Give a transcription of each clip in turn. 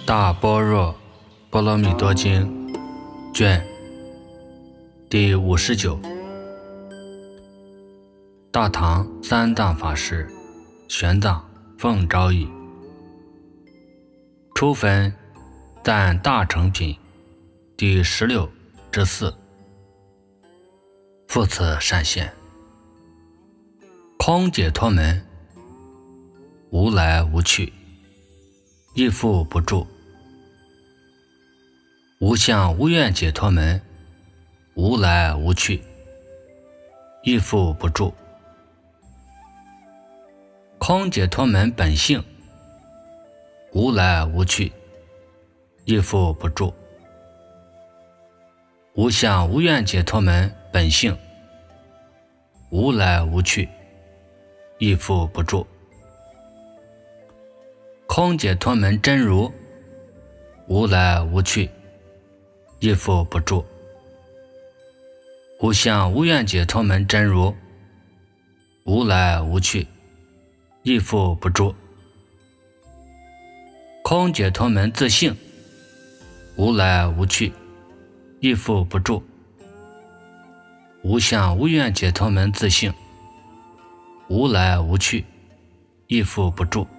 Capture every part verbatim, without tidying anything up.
大般若波罗蜜多经卷第五十九。大唐三藏法师玄奘奉诏译，初分赞大成品第十六之四。复次善现，空解脱门，无来无去，亦复不住；无相无愿解脱门，无来无去，亦复不住。空解脱门本性，无来无去，亦复不住；无相无愿解脱门本性，无来无去，亦复不住。空解脱门真如，无来无去，亦复不住；无相无愿解脱门真如，无来无去，亦复不住。空解脱门自性，无来无去，亦复不住；无相无愿解脱门自性，无来无去，亦复不住。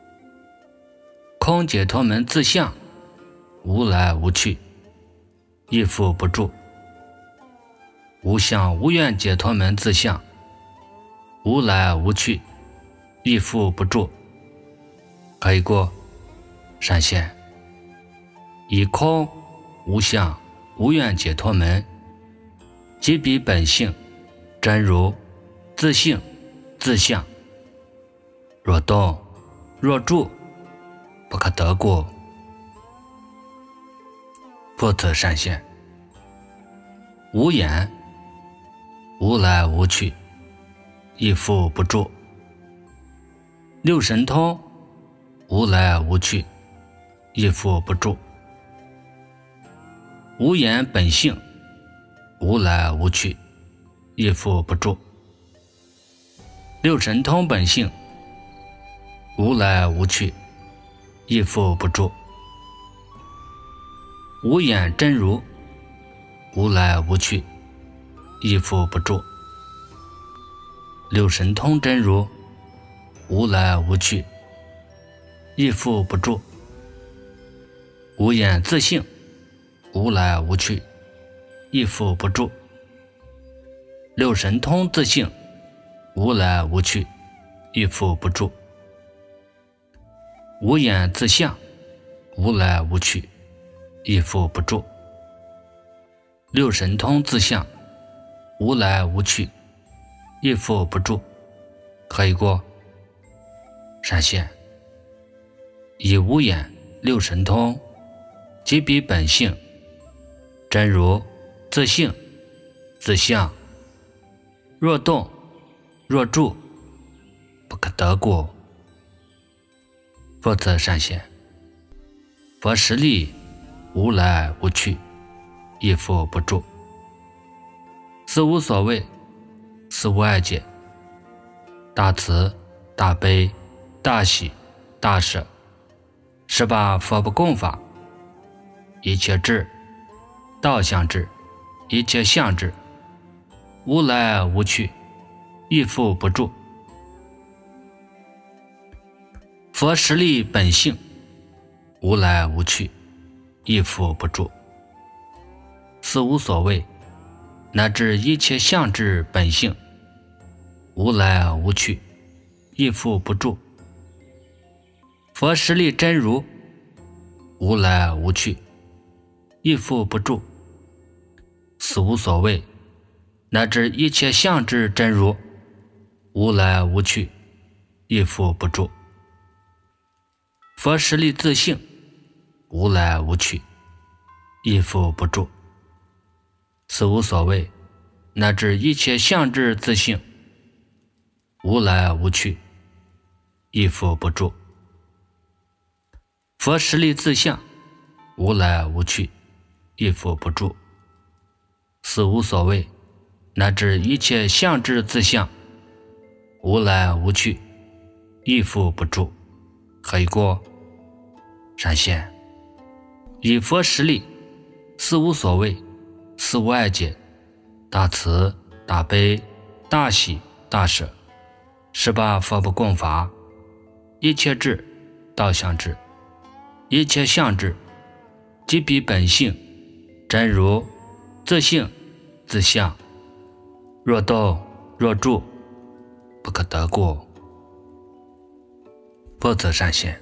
空解脱门自相，无来无去，亦复不住；无相无愿解脱门自相，无来无去，亦复不住。可以过善现，以空无相无愿解脱门，即彼本性真如自性自相，若动若住，不可得过。复次善现，无眼无来无去，亦复不住；六神通无来无去，亦复不住；无眼本性无来无去，亦复不住；六神通本性无来无去，亦复不住；无眼真如无来无去，亦复不住；六神通真如无来无去，亦复不住；无眼自性无来无去，亦复不住；六神通自性无来无去，亦复不住；无眼自相无来无去，亦复不住；六神通自相无来无去，亦复不住。可以过善现，以无眼六神通即彼本性真如自性自相，若动若住，不可得过。复次善现，佛实力无来无去，亦复不住。斯无所谓，斯无碍解，大慈大悲大喜大舍，十八佛不共法，一切智道相智，一切相智，无来无去，亦复不住。佛实力本性无来无去，亦复不住。斯无所谓，乃至一切相智本性无来无去，亦复不住。佛实力真如无来无去，亦复不住。斯无所谓，乃至一切相智真如无来无去，亦复不住。佛实力自性无来无去，亦复不住。斯无所谓，乃至一切相智自性无来无去，亦复不住。佛实力自相无来无去，亦复不住。斯无所谓，乃至一切相智自相无来无去，亦复不住。可以过善现， 以佛实力，四无所谓，四无碍解，大慈大悲大喜大舍，十八佛不共法，一切智道相智，一切相智即彼本性，真如自性自相，若动若住，不可得过。不择善现，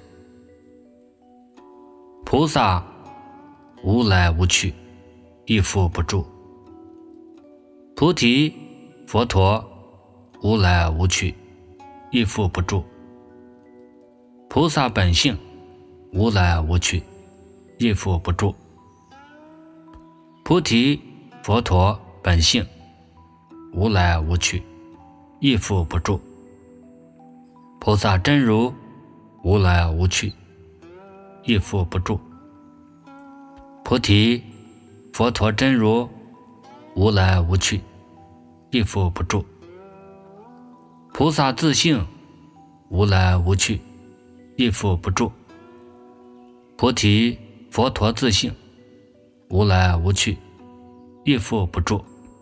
菩萨无来无去，亦复不住。菩提佛陀无来无去，亦复不住。菩萨本性无来无去，亦复不住。菩提佛陀本性无来无去，亦复不住。菩萨真如无来无去，亦复不住。菩提佛陀真如无来无去，亦复不住。菩萨自性无来无去，亦复不住。菩提佛陀自性无来无去，亦复不住。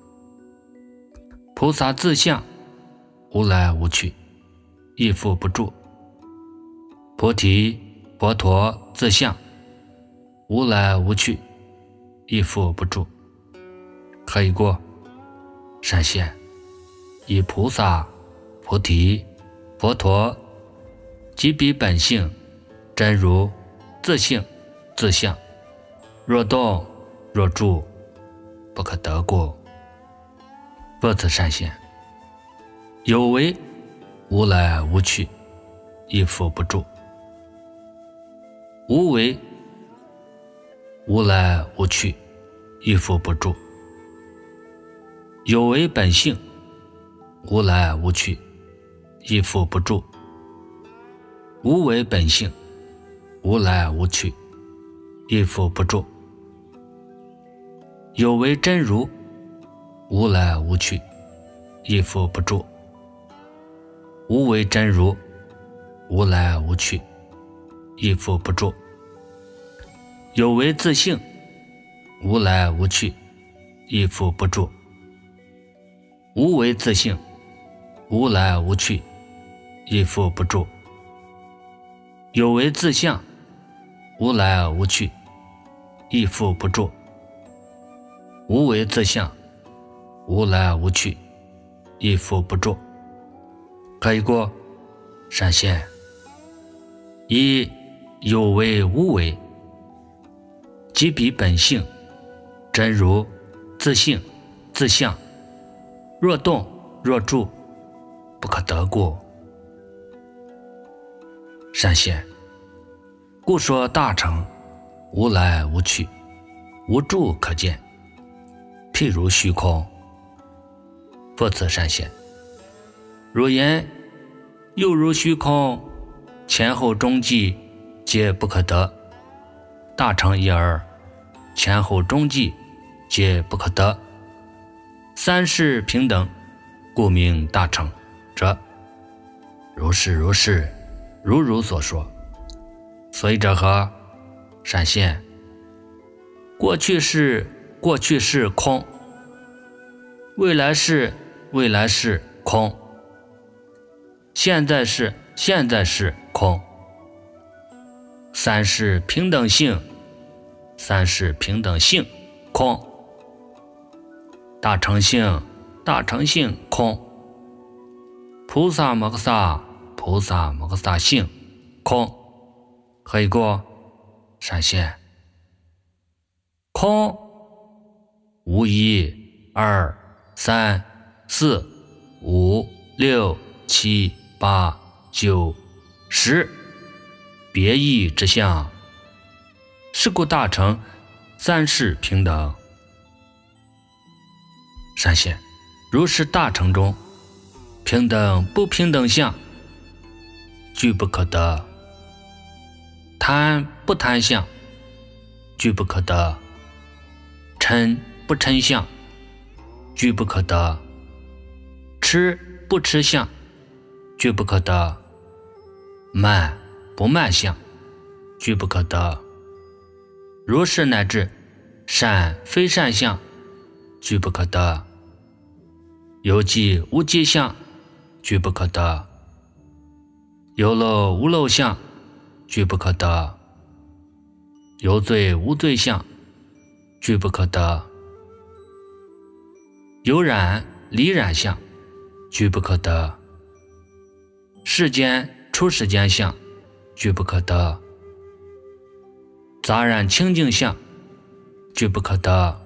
菩萨自相无来无去，亦复不住。菩提佛陀自相无来无去，亦复不住。可以过善现，以菩萨菩提佛陀即彼本性真如自性自相，若动若住，不可得过。不择善现，有为无来无去，亦复不住。无为无来无去，亦复不住。有为本性无来无去，亦复不住。无为本性无来无去，亦复不住。有为真如无来无去，亦复不住。无为真如无来无去，亦复不住。有为自性无来无去，亦复不住。无为自性无来无去，亦复不住。有为自相无来无去，亦复不住。无为自相无来无去，亦复不住。可以过善现，以有为无为即彼本性真如自性自相，若动若住，不可得过。善现，故说大乘无来无去，无住可见，譬如虚空。不择善现，如言又如虚空，前后中际皆不可得。大乘一耳，前后中际皆不可得。三世平等，故名大乘者。如是如是，如如所说。所以者何？善现，过去世过去世空，未来世未来世空，现在世现在世空。三世平等性三世平等性空，大乘性大乘性空，菩萨摩诃萨菩萨摩诃萨性空。可以过善现，空无一二三四五六七八九十别异之相，是故大乘三世平等。善现，如是大乘中，平等不平等相俱不可得，贪不贪相俱不可得，嗔不嗔相俱不可得，痴不痴相俱不可得，慢不慢相俱不可得， 如是乃至善非善相，俱不可得；有迹无迹相，俱不可得；有漏无漏相，俱不可得；有罪无罪相，俱不可得；有染离染相，俱不可得；世间出世间相，俱不可得；杂染清净相，俱不可得；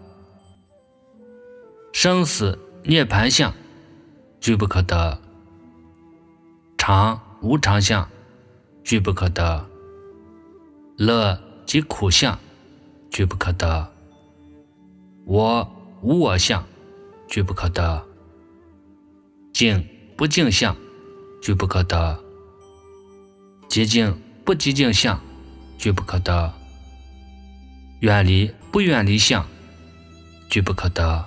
生死涅槃相，俱不可得；常无常相，俱不可得；乐及苦相，俱不可得；我无我相，俱不可得；净不净相，俱不可得；极净不极净相，俱不可得；远离不远离相，俱不可得；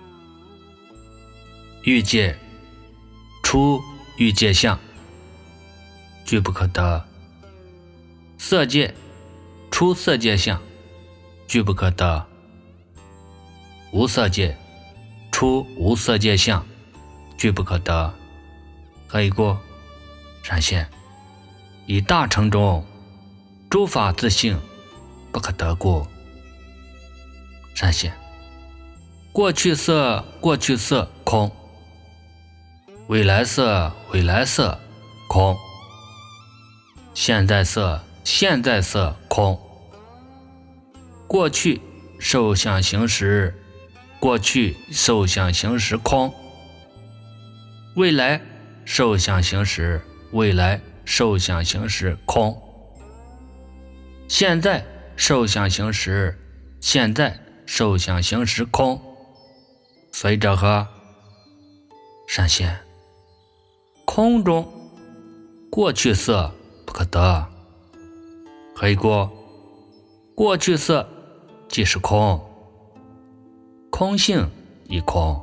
欲界出欲界相，俱不可得；色界出色界相，俱不可得；无色界出无色界相，俱不可得。何以故？闪现以大乘中诸法自性不可得故。闪现过去色过去色空，未来色未来色空，现在色现在色空，过去受想行识过去受想行识空，未来受想行识未来受想行识空，现在受想行识现在受想行识空。所以者何？闪现空中过去色不可得。何以故？过去色即是空，空性亦空，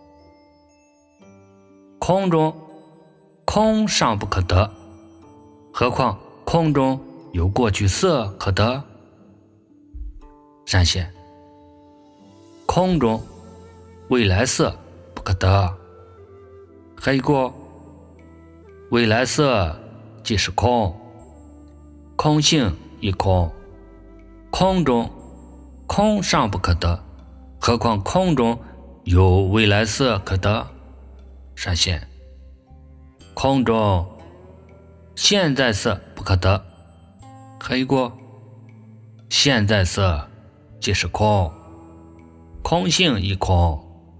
空中空尚不可得，何况空中有过去色可得？闪现空中未来色不可得。何以故？未来色即是空，空性亦空，空中空尚不可得，何况空中有未来色可得？闪现空中现在色不可得。何以故？现在色即是空，空性亦空，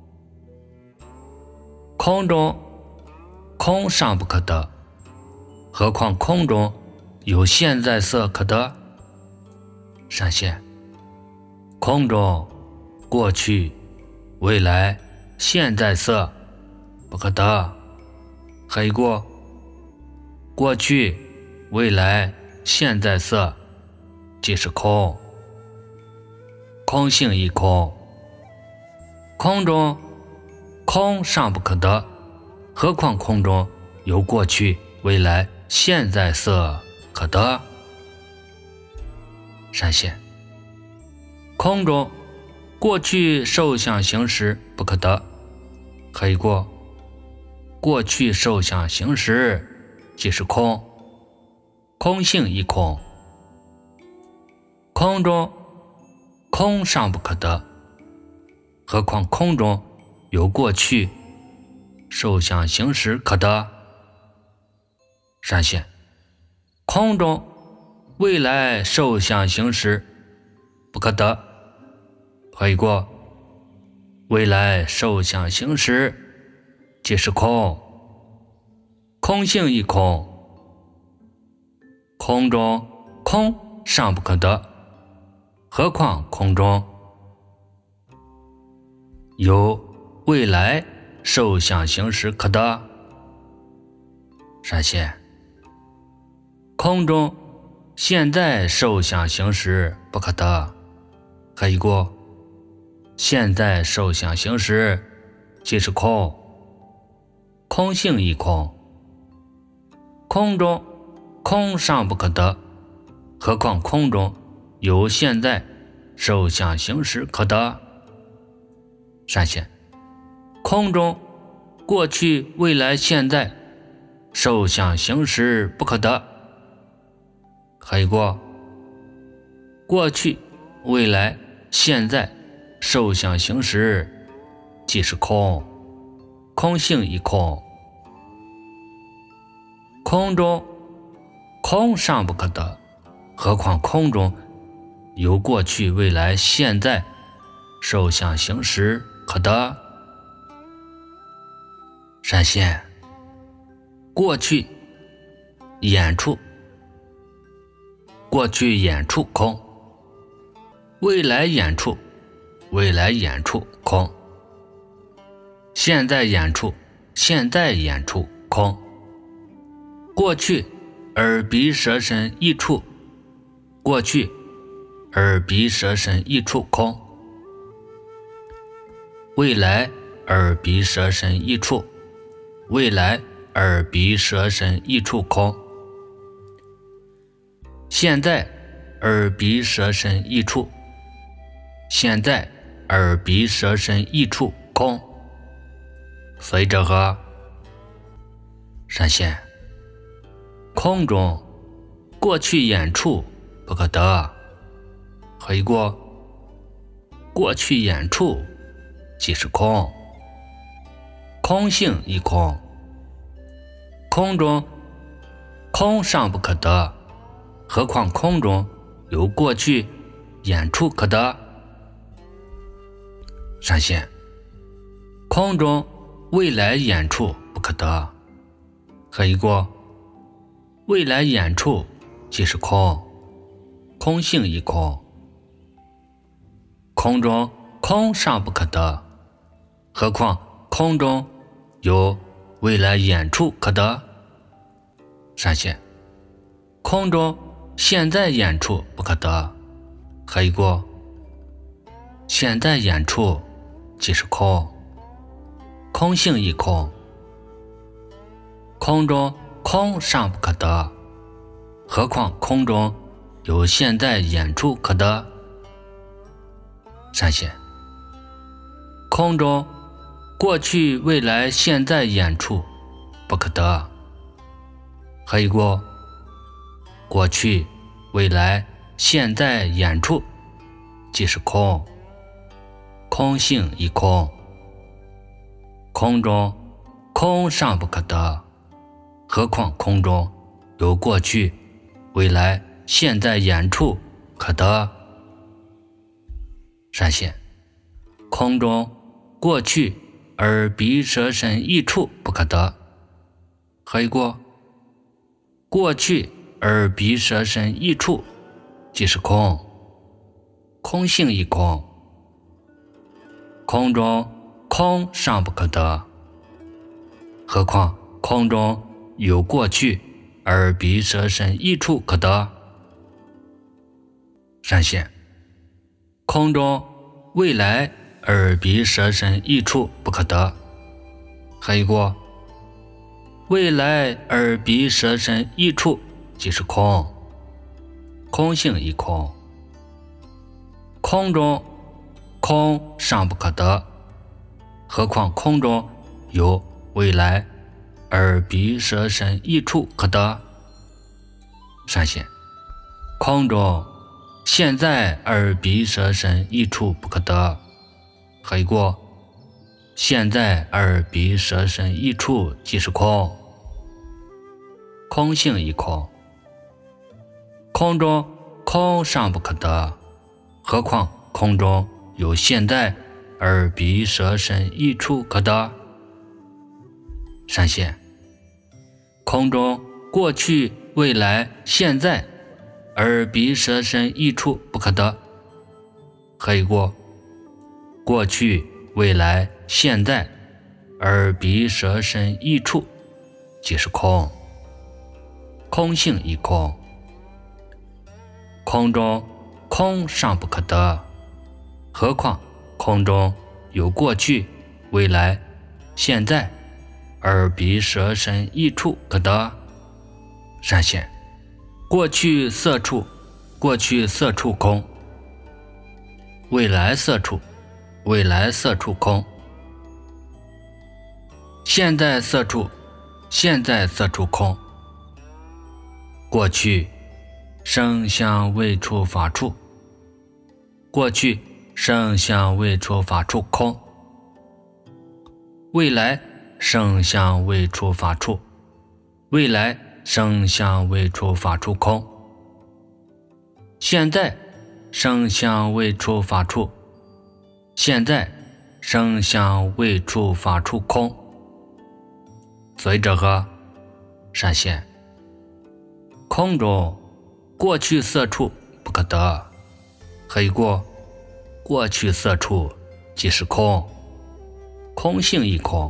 空中空尚不可得，何况空中有现在色可得？闪现空中过去未来现在色不可得。何以故？过去未来现在色即是空，空性亦空，空中空尚不可得，何况空中有过去未来现在色可得？闪现空中过去受想行识不可得。何以故？过去受想行识即是空，空性亦空，空中空尚不可得，何况空中有过去受想行识可得？闪现空中未来受想行识不可得。何以故？未来受想行识即是空，空性亦空，空中空尚不可得，何况空中有未来受想行识可得？闪现空中现在受想行识不可得。何以故？现在受想行识即是空，空性亦空，空中空尚不可得，何况空中有现在受想行识可得。闪现空中过去未来现在受想行识不可得。可以过过去未来现在受想行识即是空，空性亦空。空中空尚不可得，何况空中由过去未来现在受想行识可得。闪现过去眼处，过去眼处空，未来眼处，未来眼处空，现在眼处，现在眼处空，过去耳鼻舌身意处，过去耳鼻舌身意处空，未来耳鼻舌身意处，未来耳鼻舌身意处空，现在耳鼻舌身意处，现在耳鼻舌身意处空。所以这个闪现空中过去眼处不可得，可以过过去眼处即是空，空性亦空。空中空尚不可得，何况空中由过去眼处可得。闪现空中未来眼处不可得，可以过未来眼处即是空，空性亦空。空中空尚不可得，何况空中有未来眼处可得。闪现空中现在眼处不可得，可以过现在眼处即是空，空性亦空。空中空尚不可得，何况空中有现在眼处可得。闪现空中过去未来现在眼处不可得，可以过过去未来现在眼处即是空，空性亦空。空中空尚不可得，何况空中有过去未来现在眼处可得。闪现空中过去耳鼻舌身意处不可得，可以过过去耳鼻舌身意处即是空，空性亦空。空中空尚不可得，何况空中有过去耳鼻舌身意处可得。闪现空中未来耳鼻舌身意处不可得，可以过未来耳鼻舌身意处即是空，空性亦空。空中空尚不可得，何况空中有未来耳鼻舌身意处可得。闪现空中现在耳鼻舌身意处不可得，可以过现在耳鼻舌身意处即是空，空性亦空。空中空尚不可得，何况空中有现在耳鼻舌身意处可得。闪现空中过去未来现在耳鼻舌身意处不可得，可以过过去未来现在耳鼻舌身意处即是空，空性亦空。空中空尚不可得，何况空中有过去未来现在耳鼻舌身意处可得。闪现过去色处，过去色处空， 未来色处，未来色处空。现在色处，现在色处空。过去声香味触法处，过去声香味触法处空。未来声香味触法处，未来声香味触法处空。现在声香味触法处，现在声香味触法处空。所以这个闪现空中过去色处不可得，黑过过去色处即是空，空性亦空。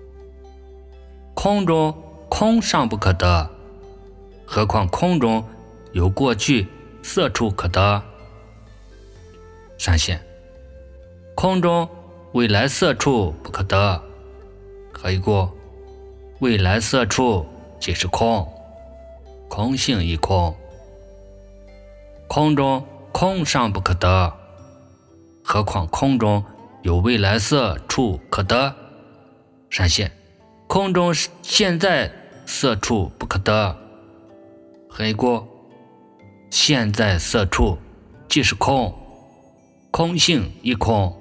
空中空尚不可得，何况空中有过去色处可得。闪现空中未来色处不可得，黑过未来色处即是空，空性亦空。空中空尚不可得，何况空中有未来色处可得。闪现空中现在色处不可得，黑过现在色处即是空，空性亦空。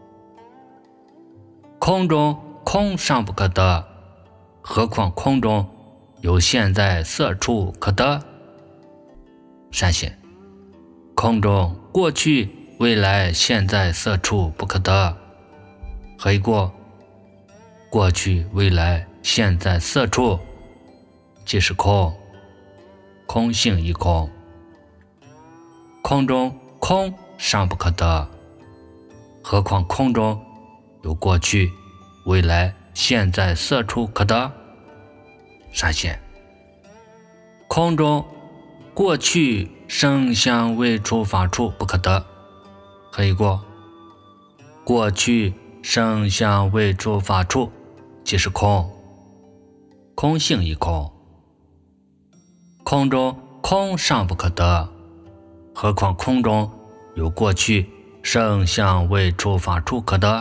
空中空尚不可得，何况空中有现在色处可得。闪现空中过去未来现在色处不可得，黑过过去未来现在色处即是空，空性亦空。空中空尚不可得，何况空中有过去未来现在色处可得。闪现空中过去声香味触法处不可得，黑过过去声香味触法处即是空，空性亦空。空中空尚不可得，何况空中有过去声香味触法处可得。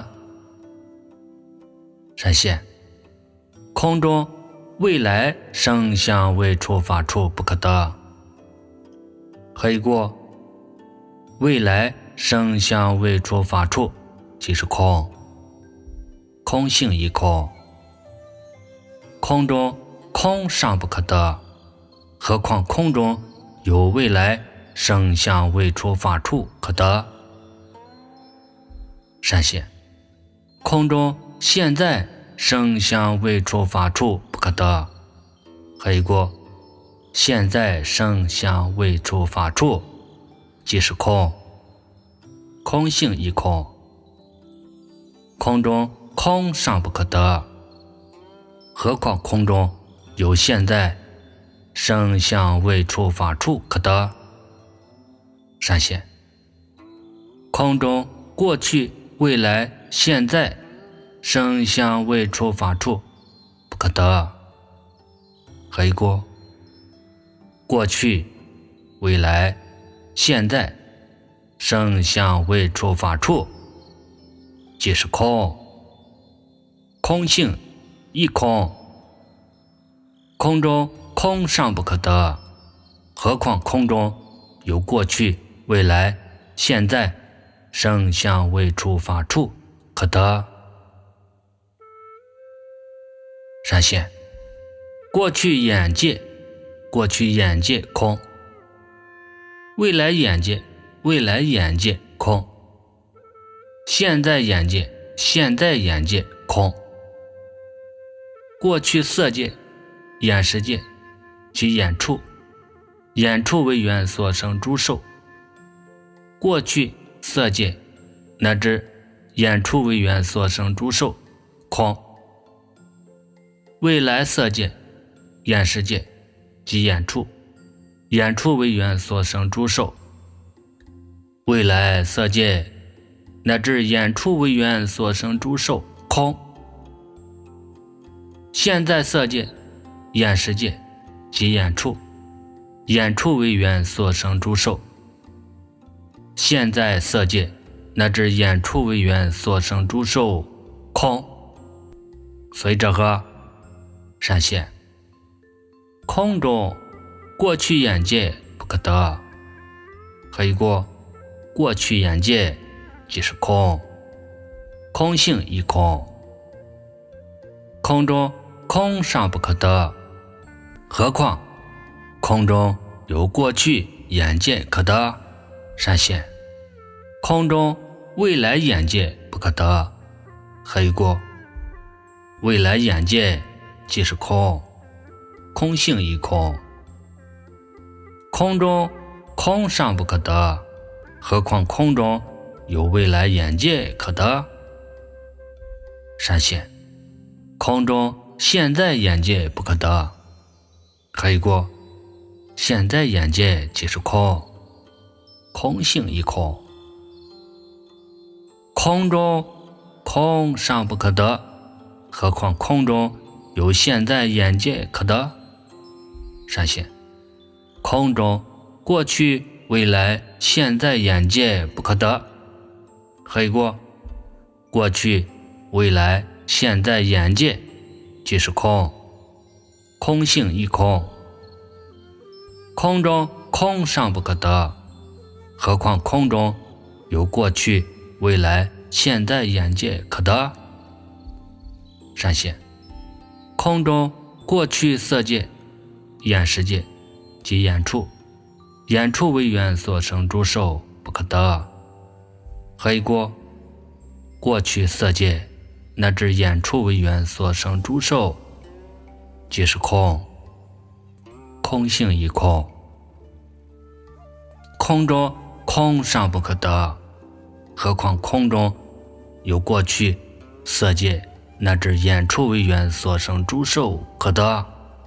闪现空中未来声香味触法处不可得，黑过未来声香味触法处即是空，空性亦空。空中空尚不可得，何况空中有未来声香味触法处可得。闪现空中现在声香味触法处不可得，黑过现在声香味触法处即是空，空性亦空。空中空尚不可得，何况空中有现在声香味触法处可得。闪现空中过去未来现在声香味触法处不可得，黑过过去未来现在声香味触法处即是空，空性亦空。空中空尚不可得，何况空中有过去未来现在声香味触法处可得。闪现过去眼界，过去眼界空，未来眼界，未来眼界空，现在眼界，现在眼界空。过去色界、眼识界及眼触，眼触为缘所生诸受。过去色界乃至眼触为缘所生诸受空。未来色界、眼识界及眼触，眼触为缘所生诸受。未来色界乃至眼触为缘所生诸受空。现在色界、眼识界及眼触，眼触为缘所生诸受。现在色界乃至眼处为缘所生诸受空，随着和闪现。空中过去眼界不可得，何以故？过去眼界即是空，空性亦空。空中空尚不可得，何况空中有过去眼界可得闪现。空中未来眼界不可得，何以故？未来眼界即是空，空性亦空。空中空尚不可得，何况空中有未来眼界可得闪现。空中现在眼界不可得，何以故？现在眼界即是空，空性亦空。空中空尚不可得，何况空中有现在眼界可得闪现。空中过去未来现在眼界不可得，何以故？过去未来现在眼界即是空，空性亦空。空中空尚不可得，何况空中有过去未来现在眼界可得闪现。空中过去色界、眼识界及眼处，眼处为缘所生诸受不可得，何以故？过去色界乃至眼处为缘所生诸受即是空，空性亦空。空中空尚不可得，何况空中有过去色界乃至眼处为缘所生诸受可得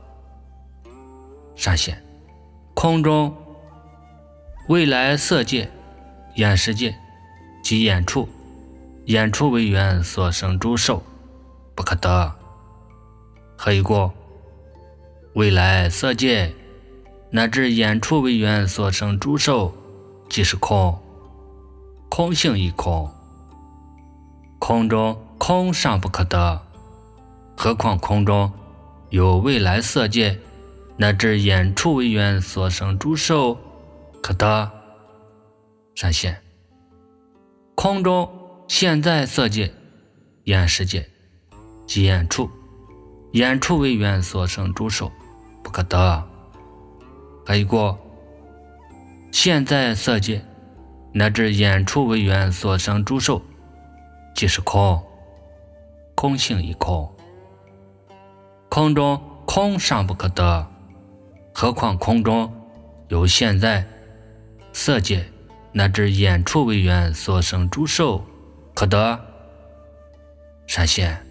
闪现。空中未来色界、眼识界及眼处，眼处为缘所生诸受不可得，何以故？未来色界乃至眼处为缘所生诸受即是空，空性亦空。空中空尚不可得，何况空中有未来色界乃至眼处为缘所生诸受可得闪现。空中现在色界、眼识界及眼处，眼处为缘所生诸受不可得，何以故？现在色界乃至眼处为缘所生诸受即是空，空性亦空。空中空尚不可得，何况空中有现在色界乃至眼处为缘所生诸受可得闪现。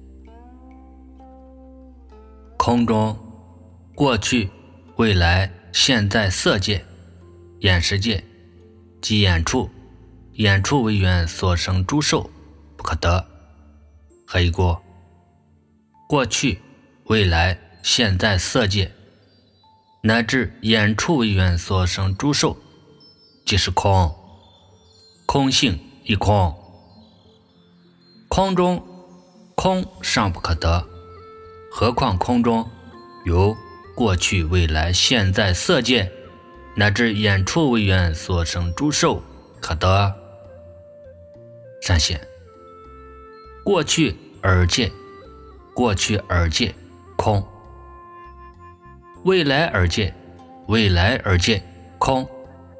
空中过去未来现在色界、眼识界及眼处，眼处为缘所生诸受不可得，何以故？过去未来现在色界乃至眼处为缘所生诸受即是空，空性亦空。空中空尚不可得，何况空中有过去未来现在色界乃至眼处为缘所生诸受可得闪现。过去耳界、过去耳界空，未来耳界、未来耳界空，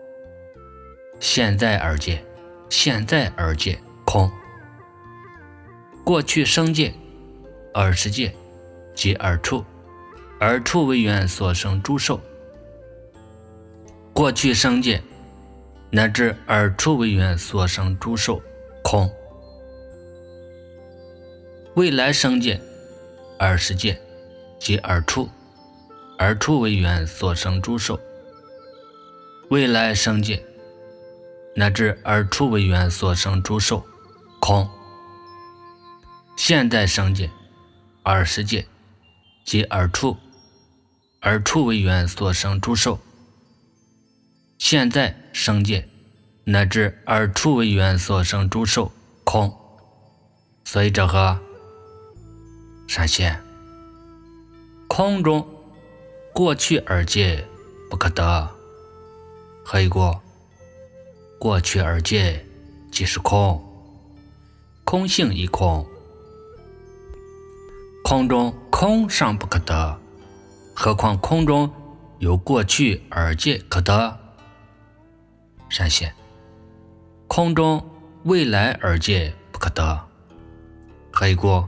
现在耳界、现在耳界空。过去生界、耳识界及耳处，耳处为缘所生诸受，过去生界乃至耳处为缘所生诸受空。未来生界、耳识界及耳处，耳处为缘所生诸受，未来生界乃至耳处为缘所生诸受空。现在生界、耳识界及耳处，耳处为缘所生诸受，现在生界乃至二处为缘所生诸受空。所以这个闪现空中过去而界不可得。何以故？过去而界即是空，空性亦空。空中空尚不可得，何况空中有过去而界可得？闪现空中未来而界不可得。何以故？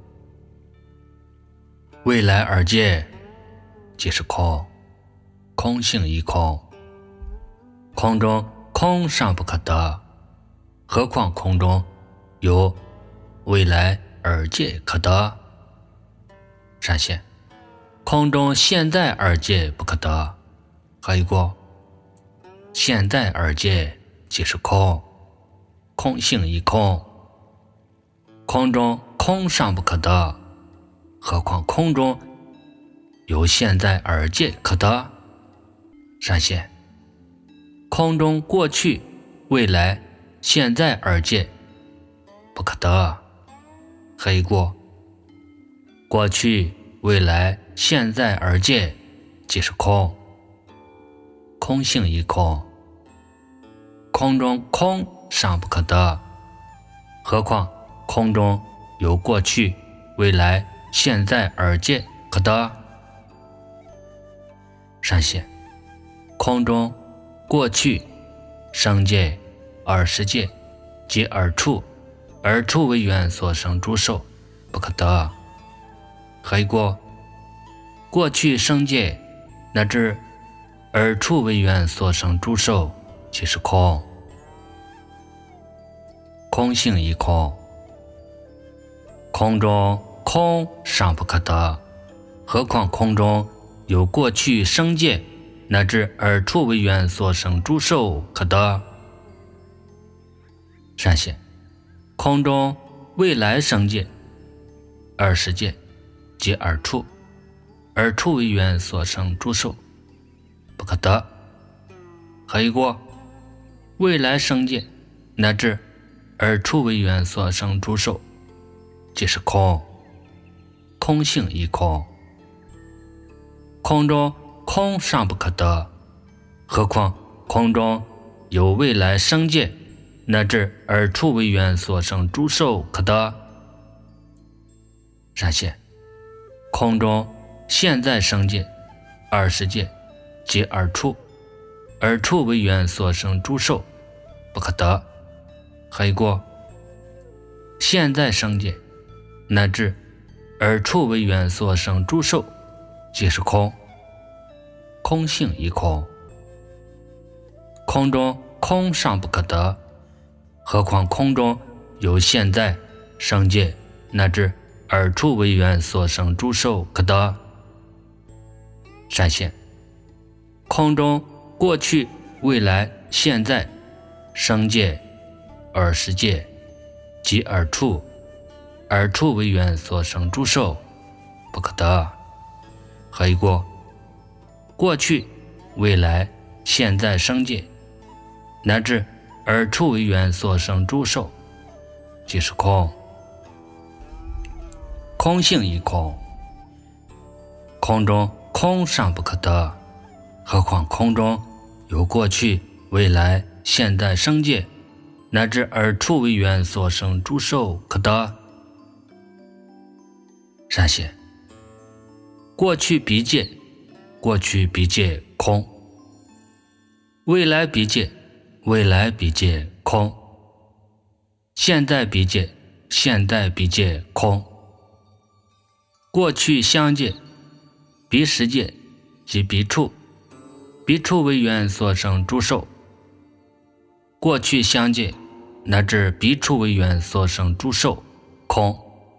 未来而界即是空，空性亦空。空中空尚不可得，何况空中有未来而界可得？闪现空中现在而界不可得。何以故？现在而界即是空，空性亦空。空中空尚不可得，何况空中有现在而界可得？闪现空中过去未来现在而界不可得。何以故？过去未来现在而界即是空，空性亦空。空中空尚不可得，何况空中有过去未来现在而界可得？闪现空中过去生界二十界即二处，二处为缘所生诸受不可得。何以故？过去生界乃至二处为缘所生诸受即是空，空性亦空。空中空尚不可得，何况空中有过去生界乃至二处为缘所生诸受可得？闪现空中未来生界二十界即二处，二处为缘所生诸受不可得。何以故？未来生界乃至二处为缘所生诸受即是空，空性亦空。空中空尚不可得，何况空中有未来生界乃至二处为缘所生诸受可得？闪现空中现在生界二十界即二处，二处为缘所生诸受不可得。何以故？现在生界乃至二处为缘所生诸受即是空，空性亦空。空中空尚不可得，何况空中有现在生界乃至二处为缘所生诸受可得？闪现空中过去未来现在生界二十界即二处，二处为缘所生诸受不可得。何以故？过去未来现在生界乃至二处为缘所生诸受即是空，空性亦空。空中空尚不可得，何况空中有过去未来现在生界乃至二处为缘所生诸受可得？闪现过去彼界过去彼界空，未来彼界未来彼界空，现在彼界现在彼界空。过去相界彼时界即彼处，彼处为缘所生诸受。过去相界乃至彼处为缘所生诸受空。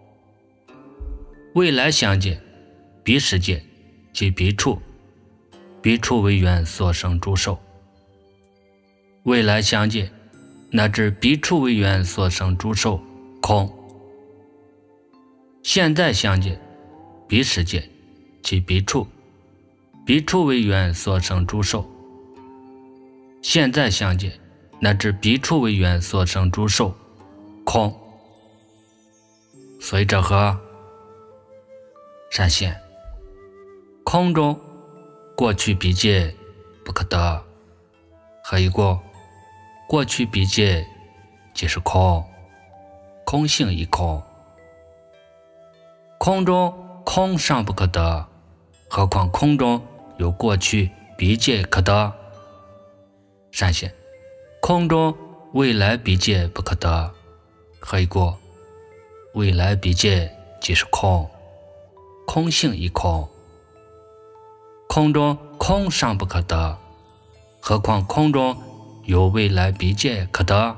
未来相界彼时界即彼处，彼处为缘所生诸受。未来相界乃至彼处为缘所生诸受空。现在相界彼时界即彼处，彼处为缘所生诸受。现在相界乃至彼处为缘所生诸受，空。随着和闪现，空中过去彼界不可得，何以故？过去彼界即是空，空性亦空。空中空尚不可得，何况空中有过去彼界可得？闪现，空中未来彼界不可得，何以故？未来彼界即是空，空性亦空。空中空尚不可得，何况空中有未来彼界可得？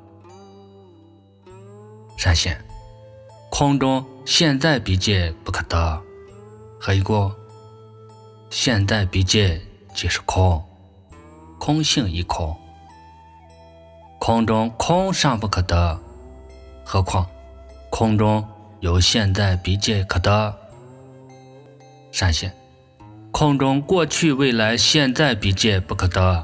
闪现，空中现在彼界不可得，何以故？现在彼界即是空，空性亦空。空中空尚不可得，何况空中有现在彼界可得？闪现，空中过去未来现在彼界不可得，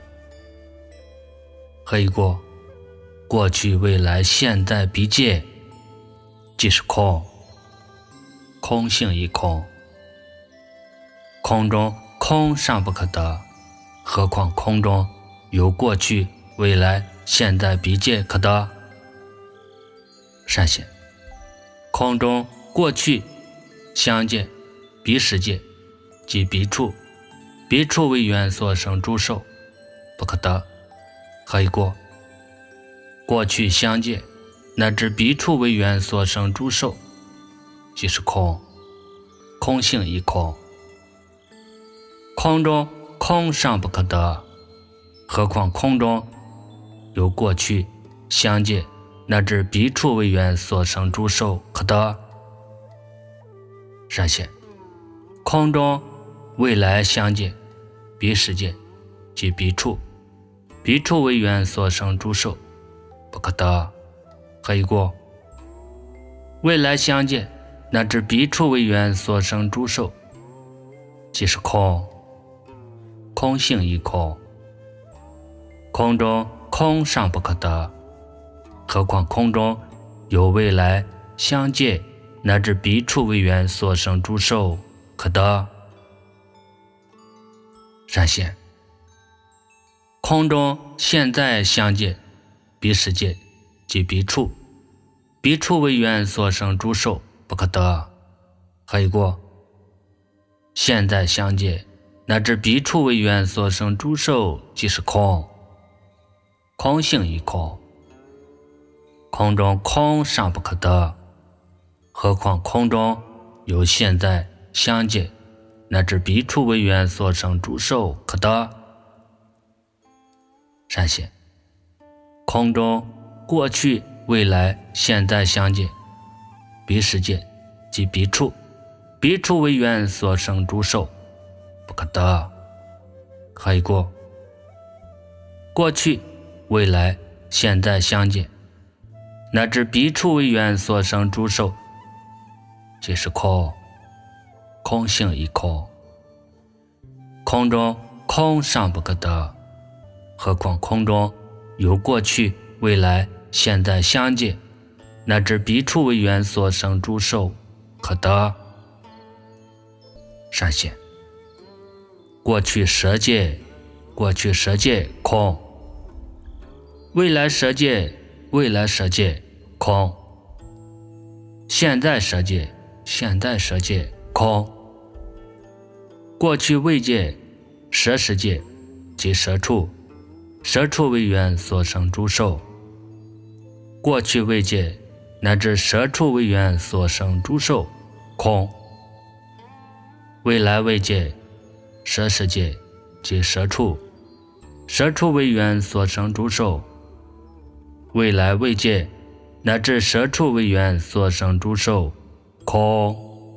何以故？过去未来现在彼界即是空，空性亦空。空中空尚不可得，何况空中有过去未来现在彼界可得？闪现，空中过去相界彼时界即彼处，彼处为缘所生诸受，不可得，何以故？过去相界乃至彼处为缘所生诸受，即是空，空性亦空。空中空尚不可得，何况空中有过去相界乃至彼处为缘所生诸受可得？闪现，空中未来相界彼时界即彼处，彼处为缘所生诸受，不可得，何以故？未来相界乃至彼处为缘所生诸受，即是空，空性亦空。空中空尚不可得，何况空中有未来相界乃至彼处为缘所生诸受可得？闪现，空中现在相界彼时界即彼处，彼处为缘所生诸受不可得，何以故？现在相界乃至彼处为缘所生诸受即是空，空性亦空。空中空尚不可得，何况空中有现在相界乃至彼处为缘所生诸受可得？闪现，空中过去未来现在相界彼时界即彼处，彼处为缘所生诸受不可得，何以故？过去未来现在相界乃至彼处为缘所生诸受即是空，空性亦空。空中空尚不可得，何况空中有过去未来现在相界乃至彼处为缘所生诸受可得？闪现，过去舍界过去舍界空，未来舍界未来舍界空，现在舍界现在舍界空。过去未界舍时界即舍处，舍处为缘所生诸受，过去未界乃至舍处为缘所生诸受空。未来未界舍时界即舍处，舍处为缘所生诸受，未来未界乃至舍处为缘所生诸受空。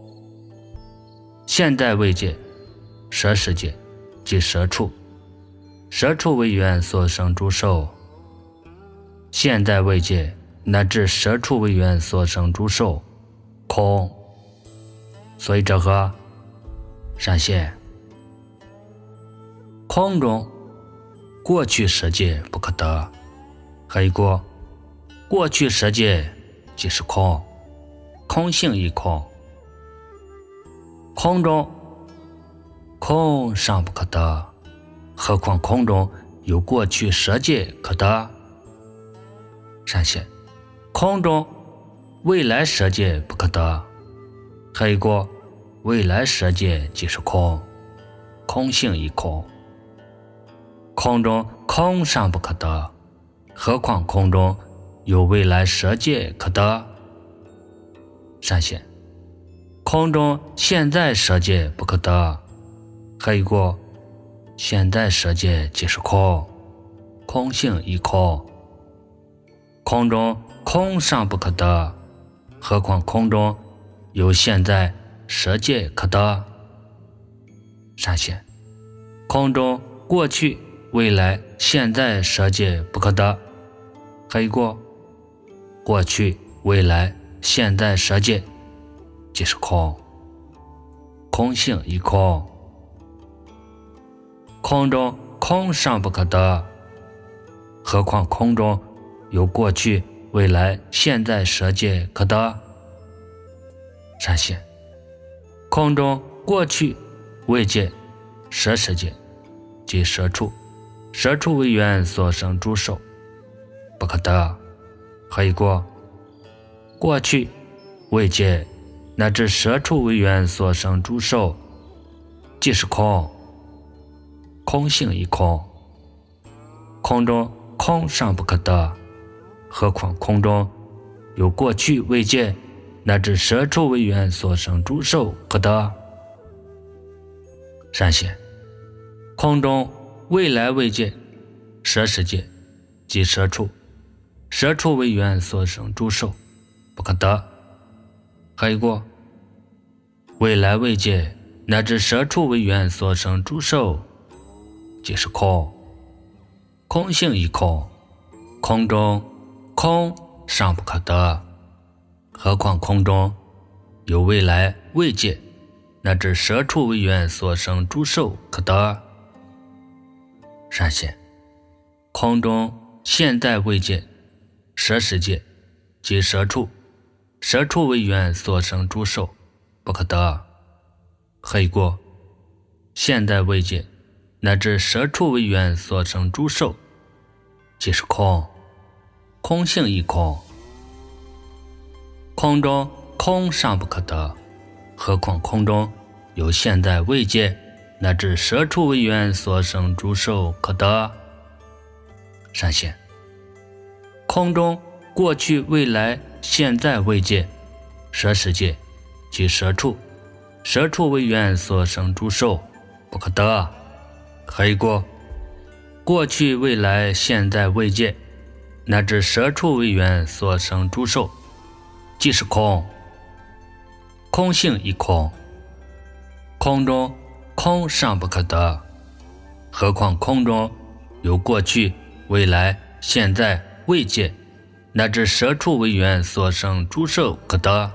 现在未界舍时界即舍处，舍处为缘所生诸受，现在未界乃至舍处为缘所生诸受空。所以这和闪现，空中过去世界不可得。还有一个过去世界即是空，空性亦空。空中空尚不可得，何况空中有过去世界可得。闪现空中未来世界不可得。还有一个未来世界即是空，空性亦空。空中空尚不可得，何况空中有未来世界可得。闪现空中现在世界不可得。还有一个现在世界即是空，空性亦空。空中空尚不可得，何况空中有现在世界可得。闪现空中过去未来现在世界不可得。还有一个过去未来现在世界即是空，空性亦空。空中空尚不可得，何况空中有过去未来现在世界可得。闪现空中过去未界实世界即实处，实处为缘所生诸受不可得。还有一个过去未界乃至实处为缘所生诸受即是空，空性亦空。空中空尚不可得，何况空中有过去未界乃至实处为缘所生诸受可得。闪现空中未来未界实世界即实处，实处为缘所生诸受不可得。还有一个未来未界乃至实处为缘所生诸受即是空，空性亦空。空中空尚不可得，何况空中有未来未界乃至实处为缘所生诸受可得。闪现空中现在未界实世界即实处，实处为缘所生诸受不可得。还有一个现在未界乃至实处为缘所生诸受即是空，空性亦空。空中空尚不可得，何况空中有现在未界乃至实处为缘所生诸受可得。闪现空中过去未来现在未界实世界即实处，实处为缘所生诸受不可得。还有一个过去未来现在未界乃至实处为缘所生诸受即是空，空性亦空。空中空尚不可得，何况空中有过去未来现在未界乃至实处为缘所生诸受可得。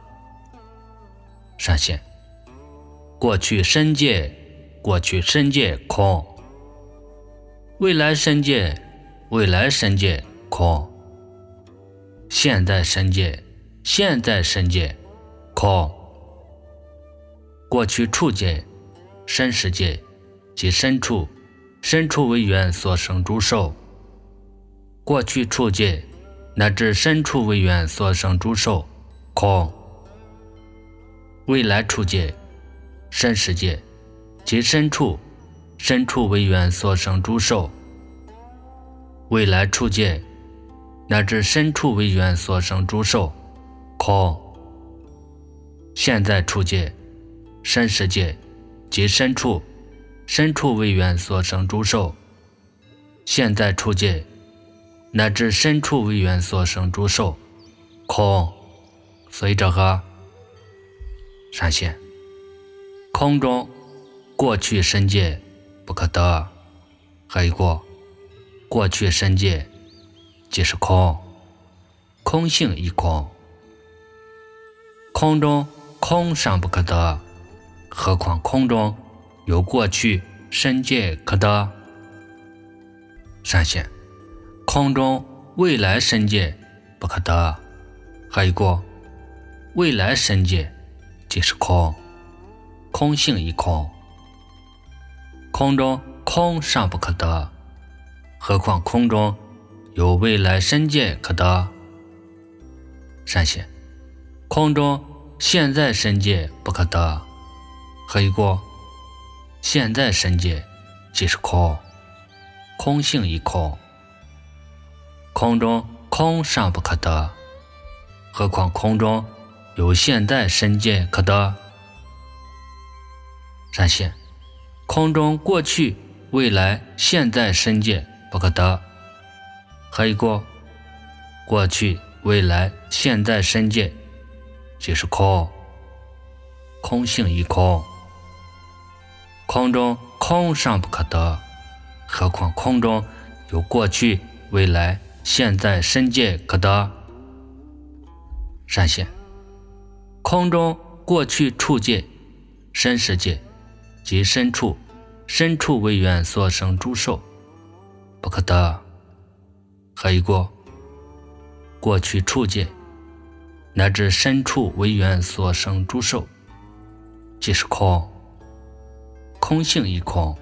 闪现过去身界过去身界空，未来身界未来身界空，现在身界现在身界空。过去处界身世界即身处，身处为缘所生诸受。过去处界乃至身处为缘所生诸受空。未来处界身世界即身处，身处为缘所生诸受。未来处界乃至身处为缘所生诸受空。现在处界身世界即身处，身处为缘所生诸受。现在处界乃至身处为缘所生诸受空。所以这个闪现空中过去身界不可得。还有一个过去身界即是空，空性亦空。空中空尚不可得，何况空中有过去身界可得。 闪现，空中未来世界不可得。还有一个，未来世界即是空，空性亦空。空中空尚不可得，何况空中有未来世界可得。闪现，空中现在世界不可得。还有一个，现在世界即是空，空性亦空。空中空尚不可得，何况空中有现在世界可得。闪现，空中过去未来现在世界不可得。还有一个，过去未来现在世界即是空，空性亦空。空中空尚不可得，何况空中有过去未来现在世界可得。闪现，空中过去处界、身世界及身处、身处为缘所生诸受不可得。还有一个，过去处界乃至身处为缘所生诸受即是空，空性亦空。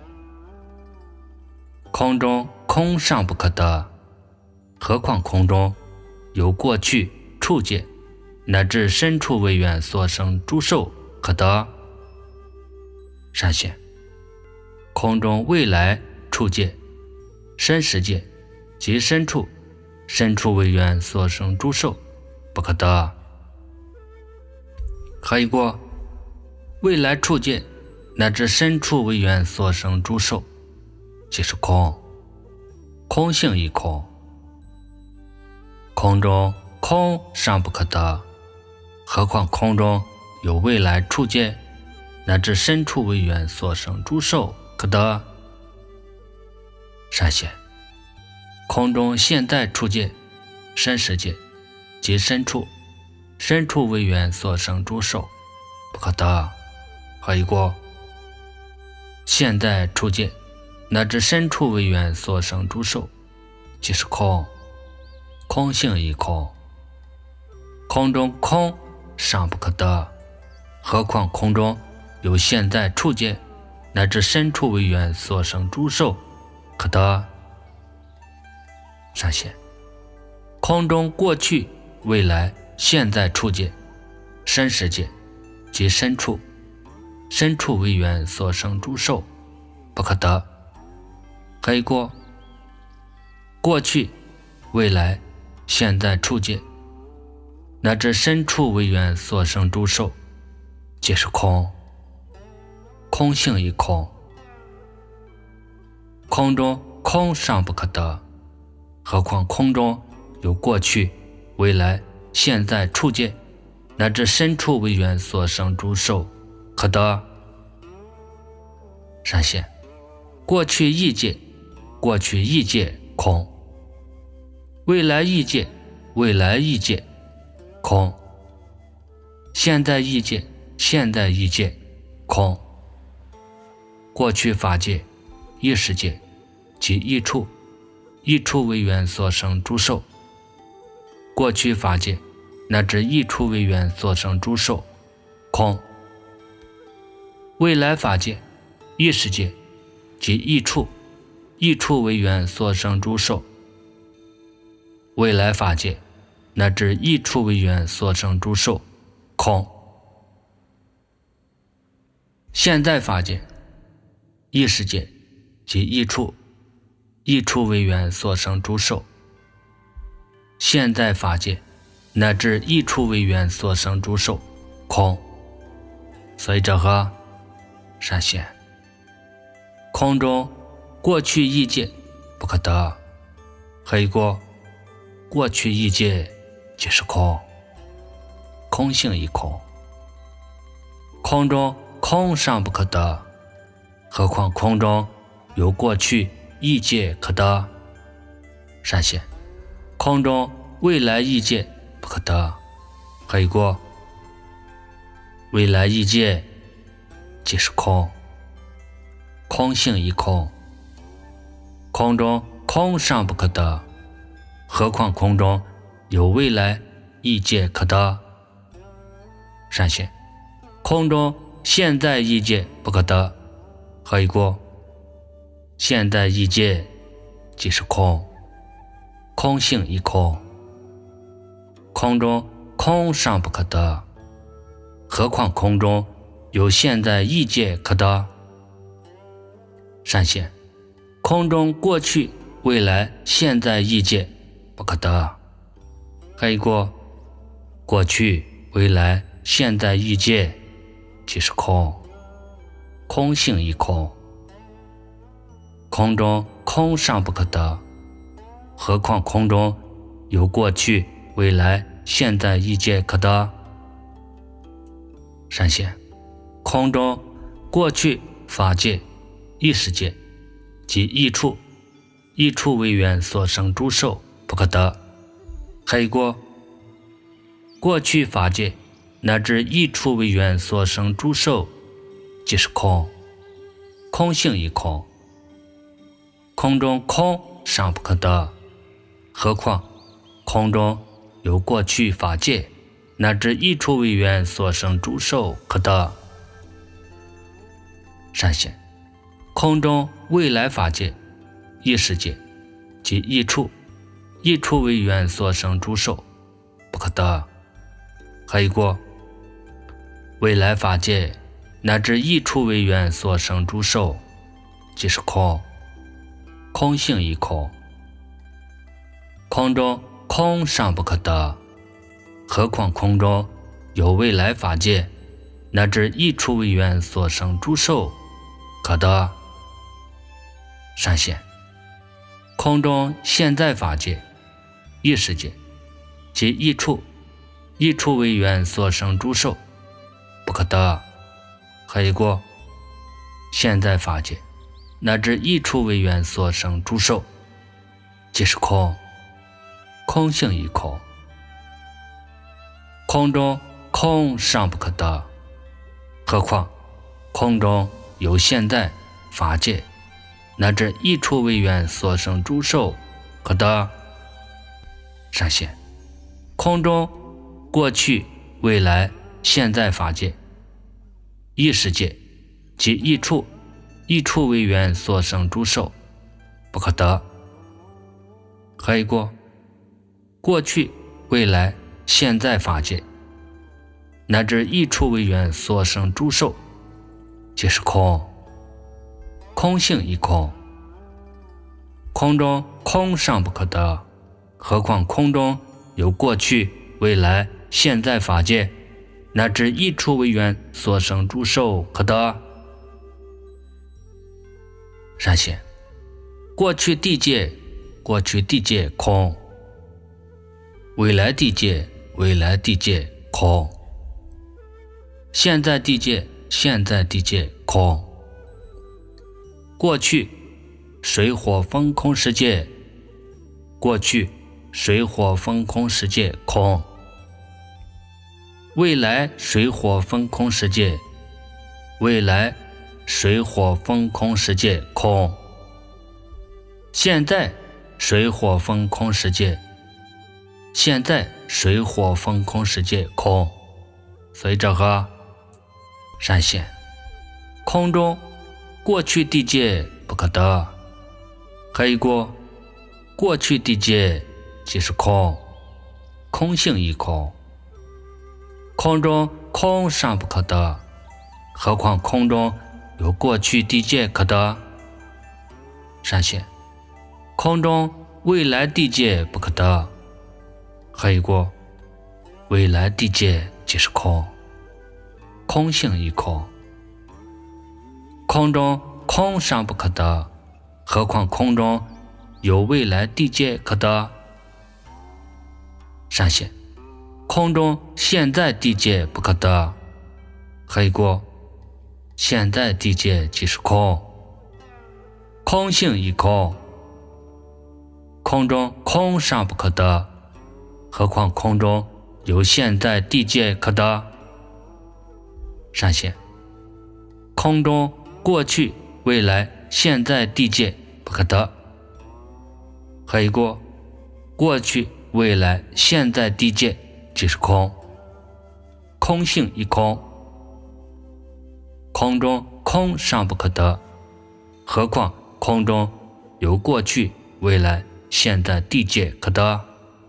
空中空尚不可得，何况空中有过去处界乃至身处为缘所生诸受可得。闪现，空中未来处界、身世界及身处、身处为缘所生诸受不可得。还有一个，未来处界乃至身处为缘所生诸受即是空，空性亦空。空中空尚不可得，何况空中有未来处界乃至身处为缘所生诸受可得。闪现，空中现在处界、身世界及身处、身处为缘所生诸受不可得。还有一个，现在处界乃至身处为缘所生诸受即是空，空性亦空。空中空尚不可得，何况空中有现在处界乃至身处为缘所生诸受可得。闪现，空中过去未来现在处界、身世界及身处、身处为缘所生诸受不可得。还有一个，过去未来现在处界乃至身处为缘所生诸受即是空，空性亦空。空中空尚不可得，何况空中有过去未来现在处界乃至身处为缘所生诸受可得。闪现，过去异界、过去异界空，未来异界、未来异界空，现在异界、现在异界空，过去法界、异世界及异处、异处为缘所生诸受，过去法界乃至异处为缘所生诸受空，未来法界、异世界及异处、异处为缘所生诸受，未来法界乃至异处为缘所生诸受空，现在法界、异世界及异处、异处为缘所生诸受，现在法界乃至异处为缘所生诸受空。所以这和闪现，空中过去异界不可得，还有一个，过去异界即是空，空性亦空。空中空尚不可得，何况空中有过去异界可得。闪现，空中未来异界不可得，还有一个，未来异界即是空，空性亦空。空中空尚不可得，何况空中有未来异界可得。闪现，空中现在异界不可得，何以故？现在异界即是空，空性亦空，空中空尚不可得，何况空中有现在异界可得。闪现，空中过去未来现在异界不可得，何以故？过去未来现在异界即是空，空性亦空，空中空尚不可得，何况空中有过去未来现在异界可得。闪现，空中过去法界意识界及异处，异处为缘所生诸受不可得，何以故？过去法界乃至异处为缘所生诸受即是空，空性亦空，空中空尚不可得，何况空中有过去法界乃至异处为缘所生诸受可得。闪现，空中未来法界意识界及异处，异处为缘所生诸受不可得，何以故？未来法界乃至异处为缘所生诸受即是空，空性亦空，空中空尚不可得，何况空中有未来法界乃至异处为缘所生诸受可得。闪现，空中现在法界意识界及异处，异处为缘所生诸受不可得，何以故？现在法界乃至异处为缘所生诸受即是空，空性亦空，空中空尚不可得，何况空中有现在法界乃至异处为缘所生诸受可得。闪现，空中过去未来现在法界意识界及异处，异处为缘所生诸受不可得，何以故？过去未来现在法界乃至异处为缘所生诸受即是空，空性亦空，空中空尚不可得，何况空中有过去未来现在法界乃至异处为缘所生诸受可得。闪现，过去地界过去地界空，未来地界未来地界空，现在地界现在地界空，过去水火风空世界过去水火风空世界空，未来水火风空世界未来水火风空世界空，现在水火风空世界现在水火风空世界空，随着和闪现，空中过去地界不可得，何以故？过去地界即是空，空性亦空，空中空尚不可得，何况空中有过去地界可得。闪现，空中未来地界不可得，何以故？未来地界即是空，空性亦空，空中空尚不可得，何况空中有未来地界可得。闪现，空中现在地界不可得，何以故？现在地界即是空，空性亦空，空中空尚不可得，何况空中有现在地界可得。闪现，空中过去未来现在地界不可得， 还有一个过去、未来、现在、地界即是空，空性一空，空中空尚不可得，何况空中有过去、未来、现在、地界可得。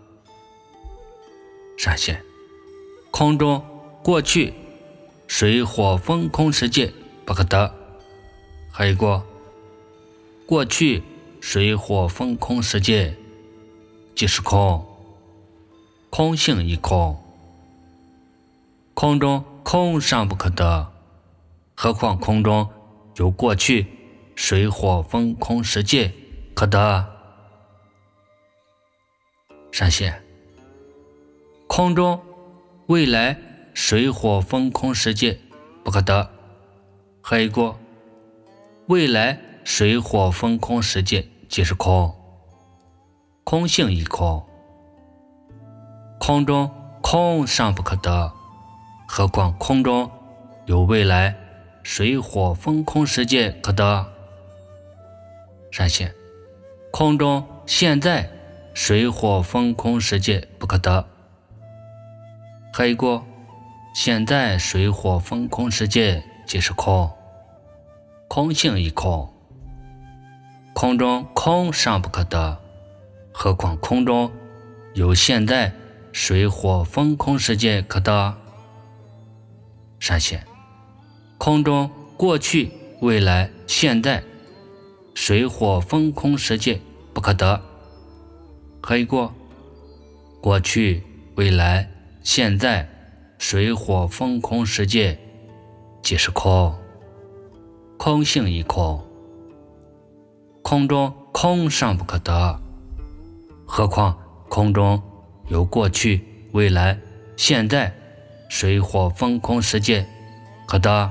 闪现，空中过去、水火风空世界不可得，还有一个过去、水火风空世界即是空，空性一空，空中空尚不可得，何况空中有过去、水火风空世界可得。闪现，空中未来水火风空世界不可得，还有一个未来水火风空世界即是空，空性一空，空中空尚不可得，何况空中有未来水火风空世界可得。闪现，空中现在水火风空世界不可得，还有一个现在水火风空世界即是空，空性一空，空中空尚不可得，何况空中有现在水火风空世界可得。闪现，空中过去、未来、现在水火风空世界不可得，还有一个过去、未来、现在水火风空世界即是空，空性一空，空中空尚不可得，何况空中有过去、未来、现在水火风空世界可得。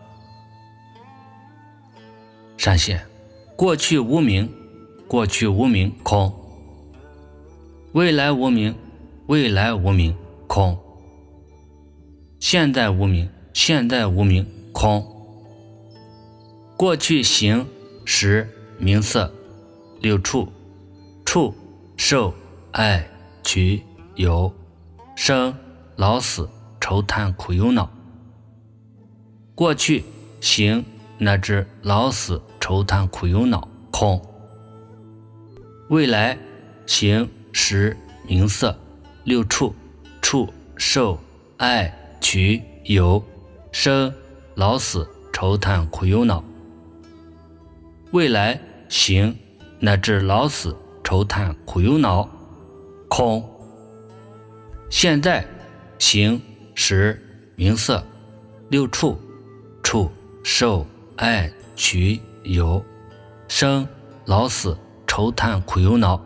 闪现，过去无明，过去无明空，未来无明，未来无明空，现在无明，现在无明空，过去形、识、名色、六处、触、受、爱、取、有、生、老死、愁叹苦忧恼。过去形乃至老死愁叹苦忧恼空，未来形、识、名色、六处、触、受、爱、取、有、生、老死愁叹苦忧恼。未来形乃至老死愁叹苦忧恼空，现在形、识、名色、六处、触、受、爱、取、有、生、老死愁叹苦忧恼。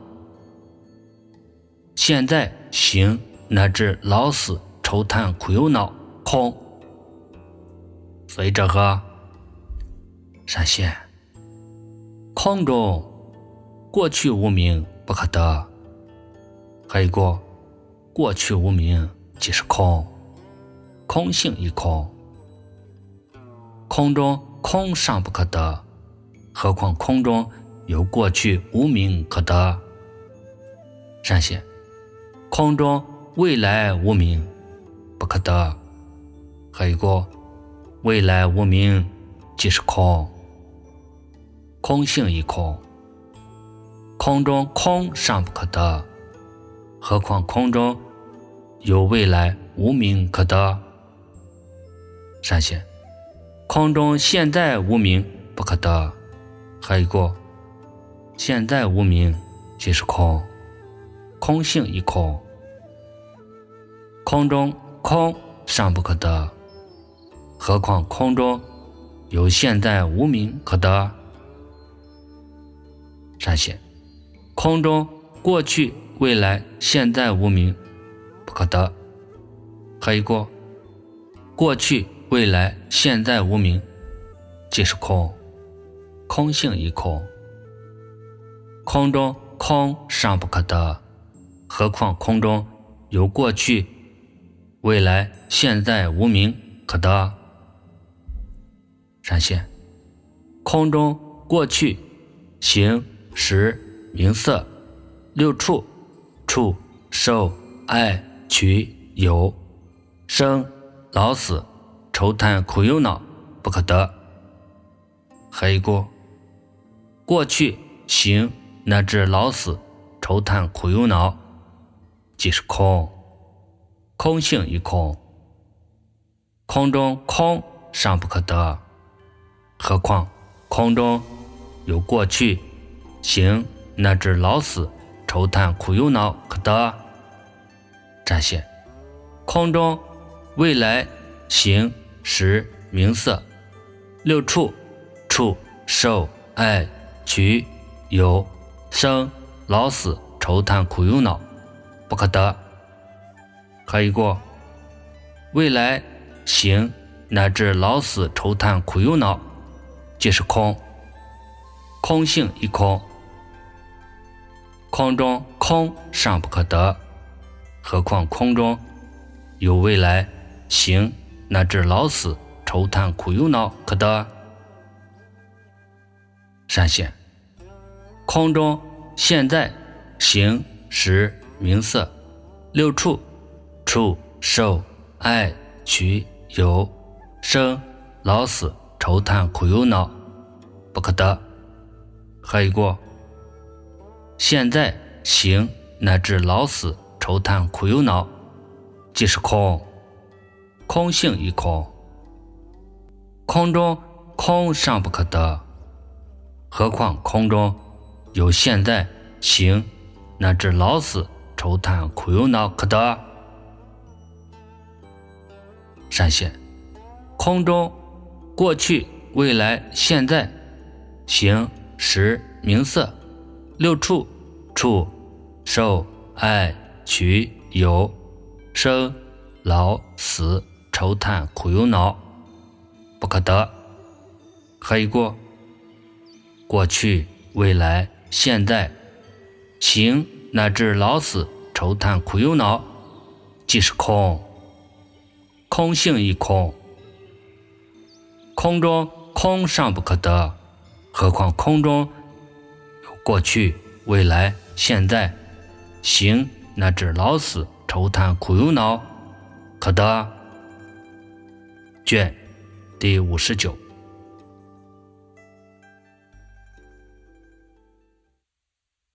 现在形乃至老死愁叹苦忧恼空。所以这个闪现，空中过去无明不可得，还有一个过去无明即是空，空性一空，空中空尚不可得，何况空中有过去无明可得。闪现，空中未来无明不可得，还有一个未来无明即是空，空性一空，空中空尚不可得，何况空中有未来无明可得。闪现，空中现在无明不可得，还有一个现在无明即是空，空性一空，空中空尚不可得，何况空中有现在无明可得。闪现，空中过去、未来、现在无明不可得，还有一个过去、未来、现在无明即是空，空性一空，空中空尚不可得，何况空中有过去、未来、现在无明可得。闪现，空中过去形、识、名色、 六处，处受爱取有生老死愁叹苦忧恼不可得。还一个过去行乃至老死愁叹苦忧恼，即是空，空性一空，空中空尚不可得，何况空中有过去行乃至老死愁叹苦忧恼可得。展现空中未来行识名色六处，处受爱取有生老死愁叹苦忧恼不可得。还一个未来行乃至老死愁叹苦忧恼，即是空，空性一空，空中空尚不可得，何况空中有未来行乃至老死愁叹苦忧恼可得。闪现空中现在行识名色六处，处受爱取有生老死愁叹苦忧恼不可得。还一个现在行乃至老死愁叹苦忧恼，即是空，空性一空，空中空尚不可得，何况空中有现在行乃至老死愁叹苦忧恼可得。闪现空中过去未来现在行识名色六处，处受爱取有生老死愁叹苦忧恼不可得。还一个过去未来现在行乃至老死愁叹苦忧恼，即是空，空性一空，空中空尚不可得，何况空中有过去未来现在行乃至老死愁叹苦忧恼可得。卷第五十九。